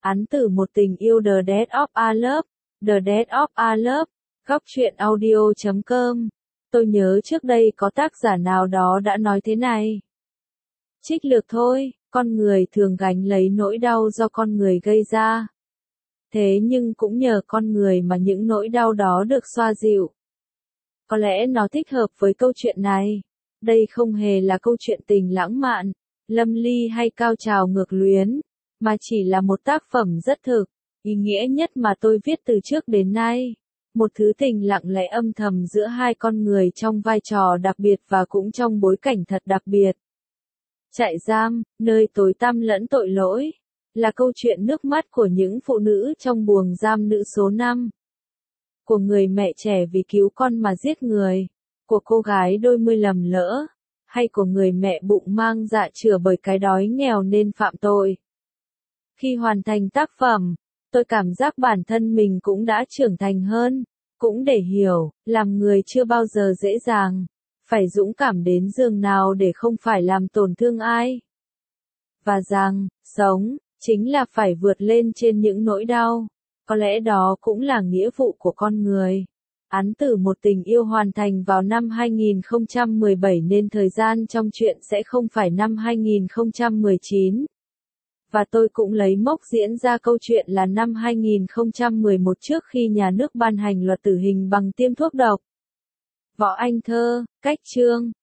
Án tử một tình yêu The Death of Our Love, The Death of Our Love, góc truyện audio.com. Tôi nhớ trước đây có tác giả nào đó đã nói thế này. Trích lược thôi, con người thường gánh lấy nỗi đau do con người gây ra. Thế nhưng cũng nhờ con người mà những nỗi đau đó được xoa dịu. Có lẽ nó thích hợp với câu chuyện này. Đây không hề là câu chuyện tình lãng mạn, lâm ly hay cao trào ngược luyến, mà chỉ là một tác phẩm rất thực, ý nghĩa nhất mà tôi viết từ trước đến nay. Một thứ tình lặng lẽ âm thầm giữa hai con người trong vai trò đặc biệt và cũng trong bối cảnh thật đặc biệt. Trại giam, nơi tối tăm lẫn tội lỗi, là câu chuyện nước mắt của những phụ nữ trong buồng giam nữ số 5. Của người mẹ trẻ vì cứu con mà giết người, của cô gái đôi mươi lầm lỡ, hay của người mẹ bụng mang dạ chửa bởi cái đói nghèo nên phạm tội. Khi hoàn thành tác phẩm, tôi cảm giác bản thân mình cũng đã trưởng thành hơn, cũng để hiểu, làm người chưa bao giờ dễ dàng, phải dũng cảm đến giường nào để không phải làm tổn thương ai. Và rằng, sống, chính là phải vượt lên trên những nỗi đau, có lẽ đó cũng là nghĩa vụ của con người. Án tử một tình yêu hoàn thành vào năm 2017 nên thời gian trong chuyện sẽ không phải năm 2019. Và tôi cũng lấy mốc diễn ra câu chuyện là năm 2011 trước khi nhà nước ban hành luật tử hình bằng tiêm thuốc độc. Võ Anh Thơ, Cách Chương